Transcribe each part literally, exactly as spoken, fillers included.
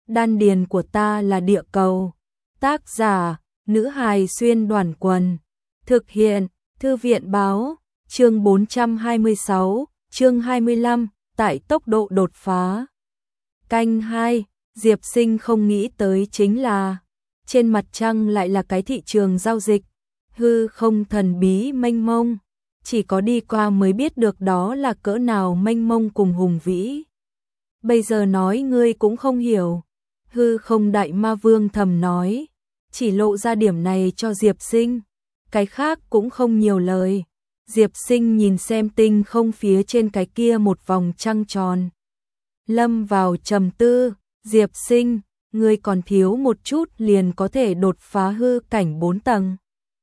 Đan điền của ta là địa cầu. Tác giả, nữ hài xuyên đoàn quần. Thực hiện, thư viện báo, chương bốn trăm hai mươi sáu, chương hai mươi lăm, tại tốc độ đột phá. Canh hai, Diệp Sinh không nghĩ tới chính là, trên mặt trăng lại là cái thị trường giao dịch, hư không thần bí mênh mông, chỉ có đi qua mới biết được đó là cỡ nào mênh mông cùng hùng vĩ. Bây giờ nói ngươi cũng không hiểu, hư không đại ma vương thầm nói, chỉ lộ ra điểm này cho Diệp Sinh, cái khác cũng không nhiều lời. Diệp Sinh nhìn xem tinh không phía trên cái kia một vòng trăng tròn. Lâm vào trầm tư, Diệp Sinh, ngươi còn thiếu một chút liền có thể đột phá hư cảnh bốn tầng.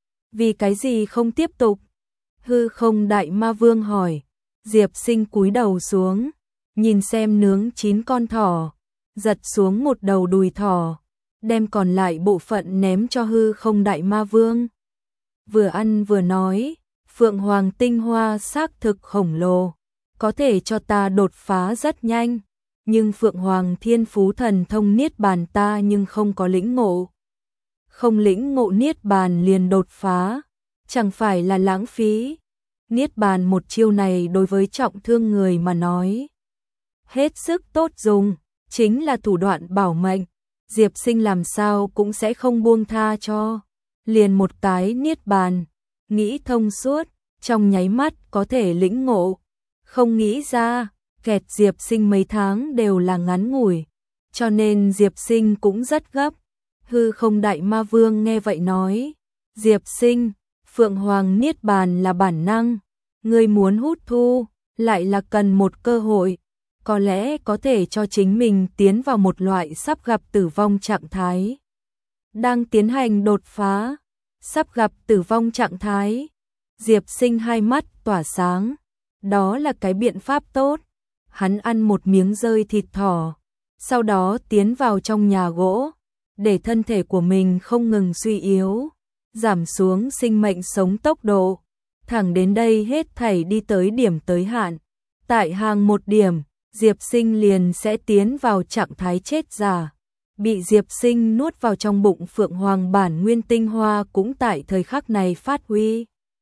Vì cái gì không tiếp tục? Hư không đại ma vương hỏi. Diệp Sinh cúi đầu xuống, nhìn xem nướng chín con thỏ, giật xuống một đầu đùi thỏ, đem còn lại bộ phận ném cho hư không đại ma vương. Vừa ăn vừa nói, Phượng Hoàng tinh hoa xác thực khổng lồ, có thể cho ta đột phá rất nhanh, nhưng Phượng Hoàng thiên phú thần thông niết bàn ta nhưng không có lĩnh ngộ. Không lĩnh ngộ niết bàn liền đột phá, chẳng phải là lãng phí. Niết bàn một chiêu này đối với trọng thương người mà nói, hết sức tốt dùng, chính là thủ đoạn bảo mệnh. Diệp Sinh làm sao cũng sẽ không buông tha cho. Liền một cái niết bàn, nghĩ thông suốt, trong nháy mắt có thể lĩnh ngộ. Không nghĩ ra, kẹt Diệp Sinh mấy tháng đều là ngắn ngủi, cho nên Diệp Sinh cũng rất gấp. Hư không đại ma vương nghe vậy nói, Diệp Sinh, Phượng Hoàng niết bàn là bản năng, ngươi muốn hút thu, lại là cần một cơ hội, có lẽ có thể cho chính mình tiến vào một loại sắp gặp tử vong trạng thái. Đang tiến hành đột phá, sắp gặp tử vong trạng thái. Diệp Sinh hai mắt tỏa sáng, đó là cái biện pháp tốt. Hắn ăn một miếng rơi thịt thỏ, sau đó tiến vào trong nhà gỗ, để thân thể của mình không ngừng suy yếu, giảm xuống sinh mệnh sống tốc độ, thẳng đến đây hết thảy đi tới điểm tới hạn. Tại hàng một điểm, Diệp Sinh liền sẽ tiến vào trạng thái chết giả. Bị Diệp Sinh nuốt vào trong bụng Phượng Hoàng bản nguyên tinh hoa cũng tại thời khắc này phát huy.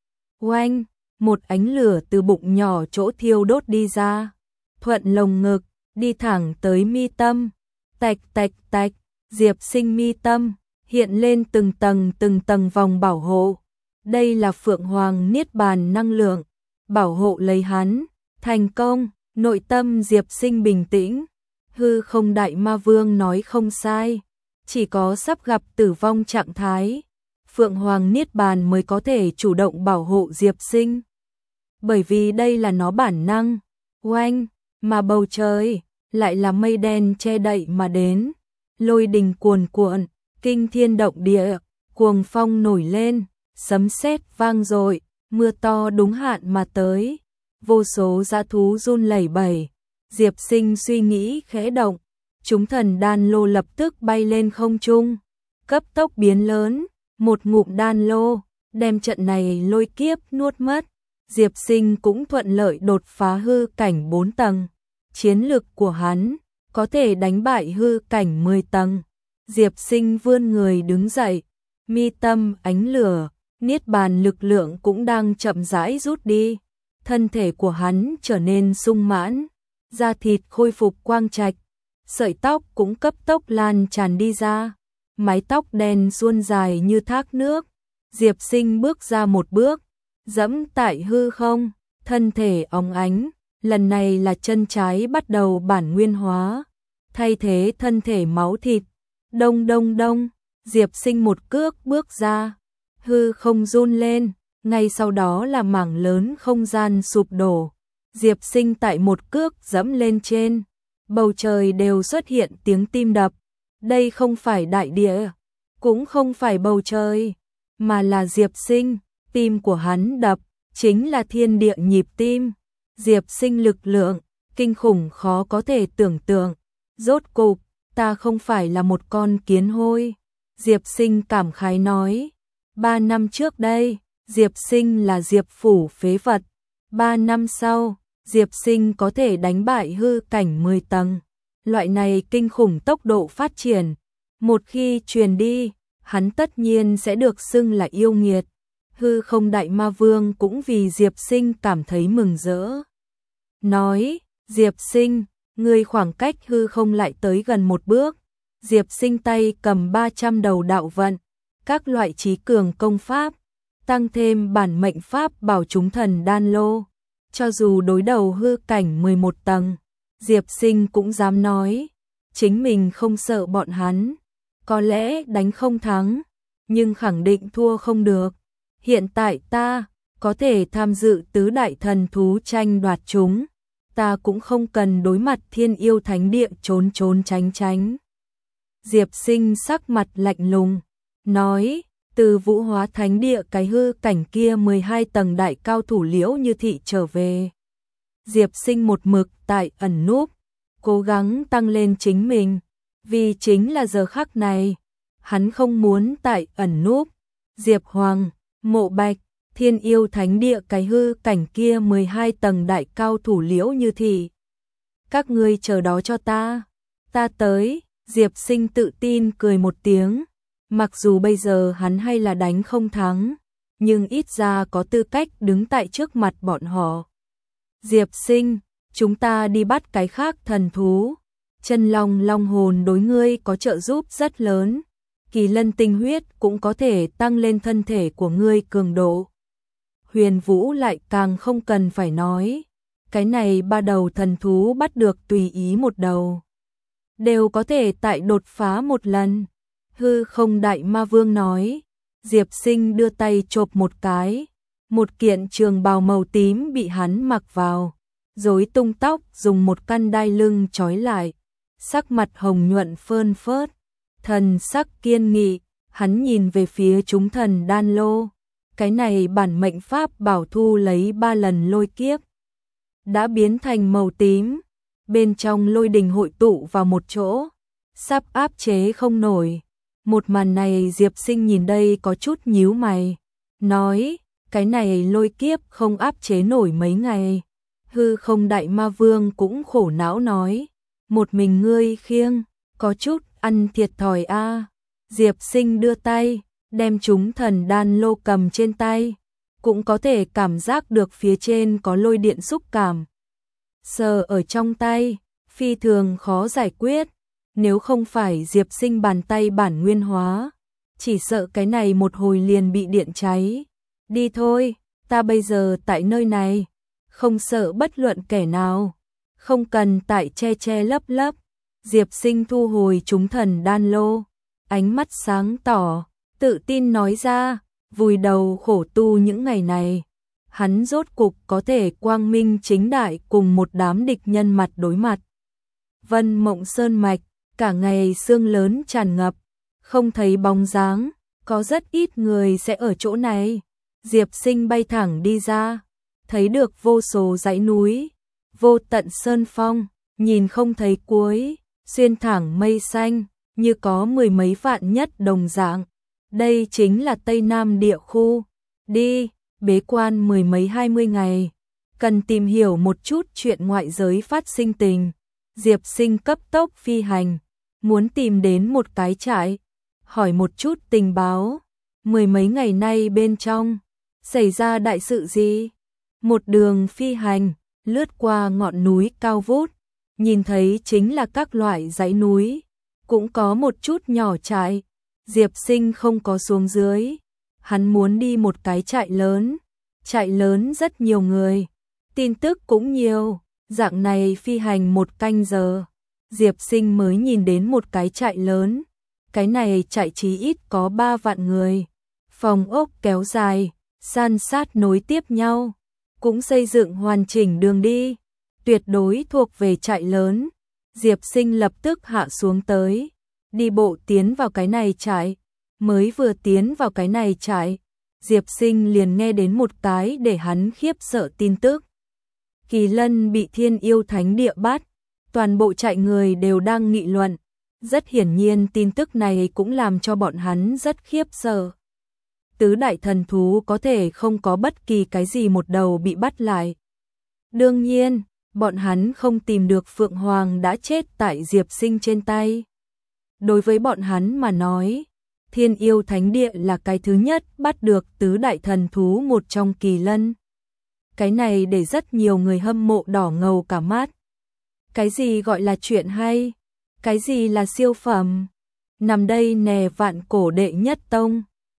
Oanh, một ánh lửa từ bụng nhỏ chỗ thiêu đốt đi ra, thuận lồng ngực, đi thẳng tới mi tâm. Tạch tạch tạch, Diệp Sinh mi tâm hiện lên từng tầng từng tầng vòng bảo hộ. Đây là Phượng Hoàng niết bàn năng lượng, bảo hộ lấy hắn. Thành công, nội tâm Diệp Sinh bình tĩnh. Hư không đại ma vương nói không sai, chỉ có sắp gặp tử vong trạng thái, Phượng Hoàng niết bàn mới có thể chủ động bảo hộ Diệp Sinh. Bởi vì đây là nó bản năng. Oanh, mà bầu trời lại là mây đen che đậy mà đến, lôi đình cuồn cuộn, kinh thiên động địa, cuồng phong nổi lên, sấm sét vang dội, mưa to đúng hạn mà tới, vô số dã thú run lẩy bẩy. Diệp Sinh suy nghĩ khẽ động, chúng thần đan lô lập tức bay lên không trung, cấp tốc biến lớn, một ngụm đan lô, đem trận này lôi kiếp nuốt mất. Diệp Sinh cũng thuận lợi đột phá hư cảnh bốn tầng, chiến lực của hắn có thể đánh bại hư cảnh mười tầng. Diệp Sinh vươn người đứng dậy, mi tâm ánh lửa, niết bàn lực lượng cũng đang chậm rãi rút đi, thân thể của hắn trở nên sung mãn, da thịt khôi phục quang trạch, sợi tóc cũng cấp tốc lan tràn đi ra, mái tóc đen suôn dài như thác nước. Diệp Sinh bước ra một bước, dẫm tại hư không, thân thể óng ánh, lần này là chân trái bắt đầu bản nguyên hóa, thay thế thân thể máu thịt. Đông đông đông, Diệp Sinh một cước bước ra, hư không run lên, ngay sau đó là mảng lớn không gian sụp đổ. Diệp Sinh tại một cước dẫm lên trên, bầu trời đều xuất hiện tiếng tim đập. Đây không phải đại địa, cũng không phải bầu trời, mà là Diệp Sinh, tim của hắn đập, chính là thiên địa nhịp tim. Diệp Sinh lực lượng, kinh khủng khó có thể tưởng tượng. Rốt cục, ta không phải là một con kiến hôi. Diệp Sinh cảm khái nói, ba năm trước đây, Diệp Sinh là Diệp phủ phế vật. Ba năm sau, Diệp Sinh có thể đánh bại hư cảnh mười tầng, Loại này kinh khủng tốc độ phát triển, một khi truyền đi, hắn tất nhiên sẽ được xưng là yêu nghiệt. Hư Không Đại Ma Vương cũng vì Diệp Sinh cảm thấy mừng rỡ. Nói, Diệp Sinh, ngươi khoảng cách hư không lại tới gần một bước. Diệp Sinh tay cầm ba trăm đầu đạo vận, các loại trí cường công pháp, tăng thêm bản mệnh pháp bảo chúng thần đan lô. Cho dù đối đầu hư cảnh mười một tầng, Diệp Sinh cũng dám nói, chính mình không sợ bọn hắn. Có lẽ đánh không thắng, nhưng khẳng định thua không được. Hiện tại ta có thể tham dự tứ đại thần thú tranh đoạt chúng, ta cũng không cần đối mặt thiên yêu thánh địa trốn trốn tránh tránh. Diệp Sinh sắc mặt lạnh lùng, nói, từ Vũ Hóa Thánh Địa cái hư cảnh kia mười hai tầng đại cao thủ Liễu Như Thị trở về. Diệp Sinh một mực tại ẩn núp, cố gắng tăng lên chính mình, vì chính là giờ khắc này, hắn không muốn tại ẩn núp. Diệp Hoàng, Mộ Bạch, Thiên Yêu Thánh Địa cái hư cảnh kia mười hai tầng đại cao thủ Liễu Như Thị. Các ngươi chờ đó cho ta, ta tới. Diệp Sinh tự tin cười một tiếng, mặc dù bây giờ hắn hay là đánh không thắng, nhưng ít ra có tư cách đứng tại trước mặt bọn họ. Diệp Sinh, chúng ta đi bắt cái khác thần thú. Chân long long hồn đối ngươi có trợ giúp rất lớn, kỳ lân tinh huyết cũng có thể tăng lên thân thể của ngươi cường độ. Huyền Vũ lại càng không cần phải nói, cái này ba đầu thần thú bắt được tùy ý một đầu, đều có thể tại đột phá một lần. Hư Không Đại Ma Vương nói. Diệp Sinh đưa tay chộp một cái, một kiện trường bào màu tím bị hắn mặc vào, rối tung tóc dùng một căn đai lưng trói lại, sắc mặt hồng nhuận phơn phớt, thần sắc kiên nghị. Hắn nhìn về phía chúng thần đan lô, cái này bản mệnh pháp bảo thu lấy ba lần lôi kiếp, đã biến thành màu tím. Bên trong lôi đình hội tụ vào một chỗ, sắp áp chế không nổi. Một màn này Diệp Sinh nhìn đây có chút nhíu mày, nói, cái này lôi kiếp không áp chế nổi mấy ngày. Hư Không Đại Ma Vương cũng khổ não nói, một mình ngươi khiêng, có chút ăn thiệt thòi a. Diệp Sinh đưa tay, đem chúng thần đan lô cầm trên tay, cũng có thể cảm giác được phía trên có lôi điện xúc cảm. Sờ ở trong tay, phi thường khó giải quyết, nếu không phải Diệp Sinh bàn tay bản nguyên hóa, chỉ sợ cái này một hồi liền bị điện cháy. Đi thôi, ta bây giờ tại nơi này, không sợ bất luận kẻ nào, không cần tại che che lấp lấp. Diệp Sinh thu hồi chúng thần đan lô, ánh mắt sáng tỏ, tự tin nói ra, vùi đầu khổ tu những ngày này. Hắn rốt cục có thể quang minh chính đại cùng một đám địch nhân mặt đối mặt. Vân Mộng Sơn Mạch, cả ngày sương lớn tràn ngập, không thấy bóng dáng, có rất ít người sẽ ở chỗ này. Diệp Sinh bay thẳng đi ra, thấy được vô số dãy núi, vô tận sơn phong, nhìn không thấy cuối, xuyên thẳng mây xanh, như có mười mấy vạn nhất đồng dạng. Đây chính là Tây Nam địa khu. Đi, bế quan mười mấy hai mươi ngày, cần tìm hiểu một chút chuyện ngoại giới phát sinh tình. Diệp Sinh cấp tốc phi hành, muốn tìm đến một cái trại, hỏi một chút tình báo. Mười mấy ngày nay bên trong, xảy ra đại sự gì? Một đường phi hành, lướt qua ngọn núi cao vút, nhìn thấy chính là các loại dãy núi, cũng có một chút nhỏ trại. Diệp Sinh không có xuống dưới, hắn muốn đi một cái trại lớn, trại lớn rất nhiều người, tin tức cũng nhiều, dạng này phi hành một canh giờ, Diệp Sinh mới nhìn đến một cái trại lớn, cái này trại chí ít có ba vạn người, phòng ốc kéo dài, san sát nối tiếp nhau, cũng xây dựng hoàn chỉnh đường đi, tuyệt đối thuộc về trại lớn. Diệp Sinh lập tức hạ xuống tới, đi bộ tiến vào cái này trại, mới vừa tiến vào cái này trại, Diệp Sinh liền nghe đến một cái để hắn khiếp sợ tin tức. Kỳ lân bị Thiên Yêu Thánh Địa bắt, toàn bộ trại người đều đang nghị luận, rất hiển nhiên tin tức này cũng làm cho bọn hắn rất khiếp sợ. Tứ đại thần thú có thể không có bất kỳ cái gì một đầu bị bắt lại. Đương nhiên, bọn hắn không tìm được Phượng Hoàng đã chết tại Diệp Sinh trên tay. Đối với bọn hắn mà nói, Thiên Yêu Thánh Địa là cái thứ nhất bắt được tứ đại thần thú một trong kỳ lân. Cái này để rất nhiều người hâm mộ đỏ ngầu cả mắt. Cái gì gọi là chuyện hay? Cái gì là siêu phẩm? Nằm đây nè vạn cổ đệ nhất tông.